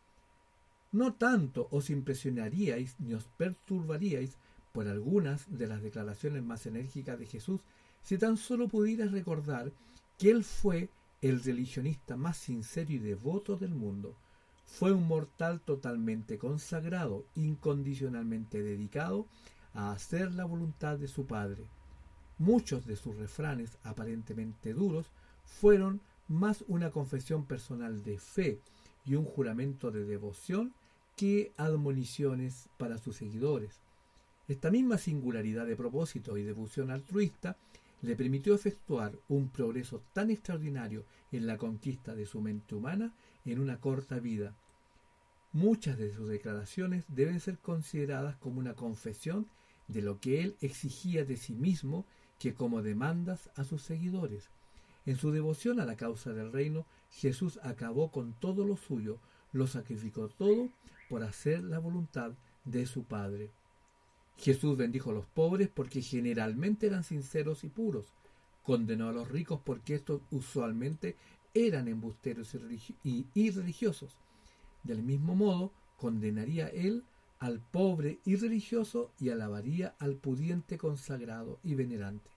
Speaker 1: No tanto os impresionaríais ni os perturbaríais por algunas de las declaraciones más enérgicas de Jesús si tan solo pudierais recordar que Él fue el religionista más sincero y devoto del mundo. Fue un mortal totalmente consagrado, incondicionalmente dedicado a hacer la voluntad de su Padre. Muchos de sus refranes aparentemente duros fueron más una confesión personal de fe y un juramento de devoción que admoniciones para sus seguidores. Esta misma singularidad de propósito y devoción altruista le permitió efectuar un progreso tan extraordinario en la conquista de su mente humana en una corta vida. Muchas de sus declaraciones deben ser consideradas como una confesión de lo que él exigía de sí mismo que como demandas a sus seguidores. En su devoción a la causa del reino, Jesús acabó con todo lo suyo, lo sacrificó todo por hacer la voluntad de su Padre. Jesús bendijo a los pobres porque generalmente eran sinceros y puros. Condenó a los ricos porque estos usualmente eran embusteros y irreligiosos. Del mismo modo, condenaría él al pobre irreligioso y alabaría al pudiente consagrado y venerante.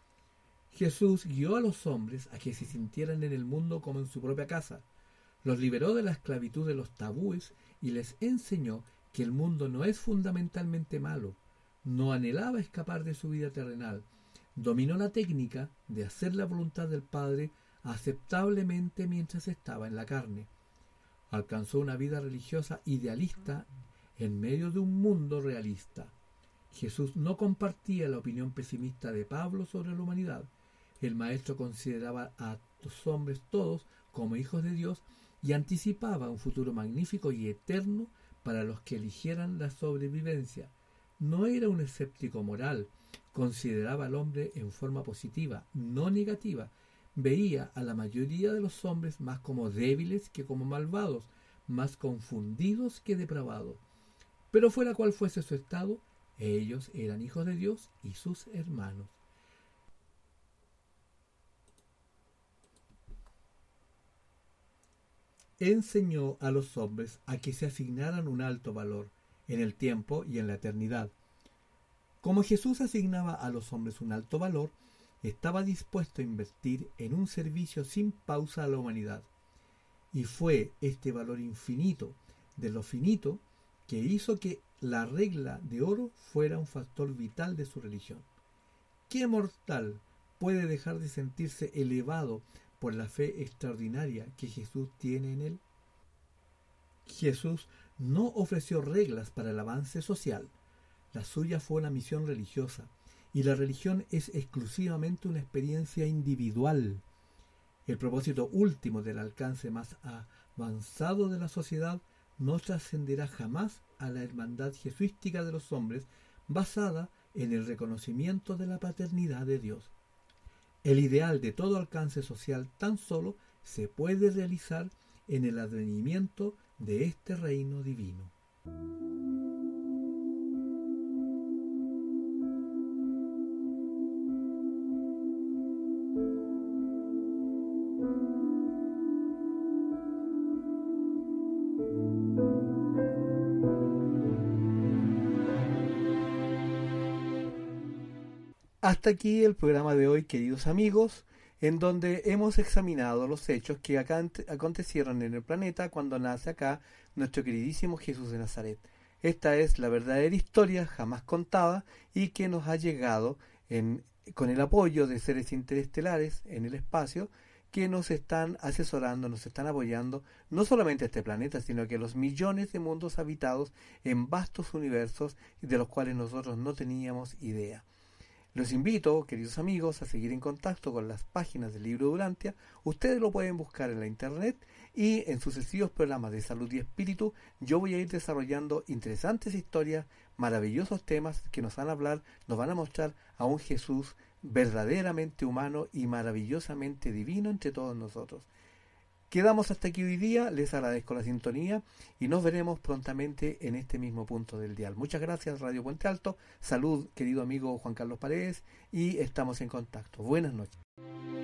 Speaker 1: Jesús guió a los hombres a que se sintieran en el mundo como en su propia casa. Los liberó de la esclavitud de los tabúes y les enseñó que el mundo no es fundamentalmente malo. No anhelaba escapar de su vida terrenal. Dominó la técnica de hacer la voluntad del Padre aceptablemente mientras estaba en la carne. Alcanzó una vida religiosa idealista en medio de un mundo realista. Jesús no compartía la opinión pesimista de Pablo sobre la humanidad. El Maestro consideraba a los hombres todos como hijos de Dios y anticipaba un futuro magnífico y eterno para los que eligieran la sobrevivencia. No era un escéptico moral, consideraba al hombre en forma positiva, no negativa. Veía a la mayoría de los hombres más como débiles que como malvados, más confundidos que depravados. Pero fuera cual fuese su estado, ellos eran hijos de Dios y sus hermanos. Enseñó a los hombres a que se asignaran un alto valor en el tiempo y en la eternidad. Como Jesús asignaba a los hombres un alto valor, estaba dispuesto a invertir en un servicio sin pausa a la humanidad. Y fue este valor infinito de lo finito que hizo que la regla de oro fuera un factor vital de su religión. ¿Qué mortal puede dejar de sentirse elevado por la fe extraordinaria que Jesús tiene en él? Jesús no ofreció reglas para el avance social. La suya fue una misión religiosa, y la religión es exclusivamente una experiencia individual. El propósito último del alcance más avanzado de la sociedad no trascenderá jamás a la hermandad jesuística de los hombres basada en el reconocimiento de la paternidad de Dios. El ideal de todo alcance social tan solo se puede realizar en el advenimiento de este reino divino. Hasta aquí el programa de hoy, queridos amigos, en donde hemos examinado los hechos que acontecieron en el planeta cuando nace acá nuestro queridísimo Jesús de Nazaret. Esta es la verdadera historia jamás contada y que nos ha llegado con el apoyo de seres interestelares en el espacio que nos están asesorando, nos están apoyando, no solamente a este planeta, sino que a los millones de mundos habitados en vastos universos de los cuales nosotros no teníamos idea. Los invito, queridos amigos, a seguir en contacto con las páginas del Libro de Urantia. Ustedes lo pueden buscar en la internet y en sucesivos programas de Salud y Espíritu yo voy a ir desarrollando interesantes historias, maravillosos temas que nos van a hablar, nos van a mostrar a un Jesús verdaderamente humano y maravillosamente divino entre todos nosotros. Quedamos hasta aquí hoy día, les agradezco la sintonía y nos veremos prontamente en este mismo punto del dial. Muchas gracias Radio Puente Alto, salud querido amigo Juan Carlos Paredes y estamos en contacto. Buenas noches.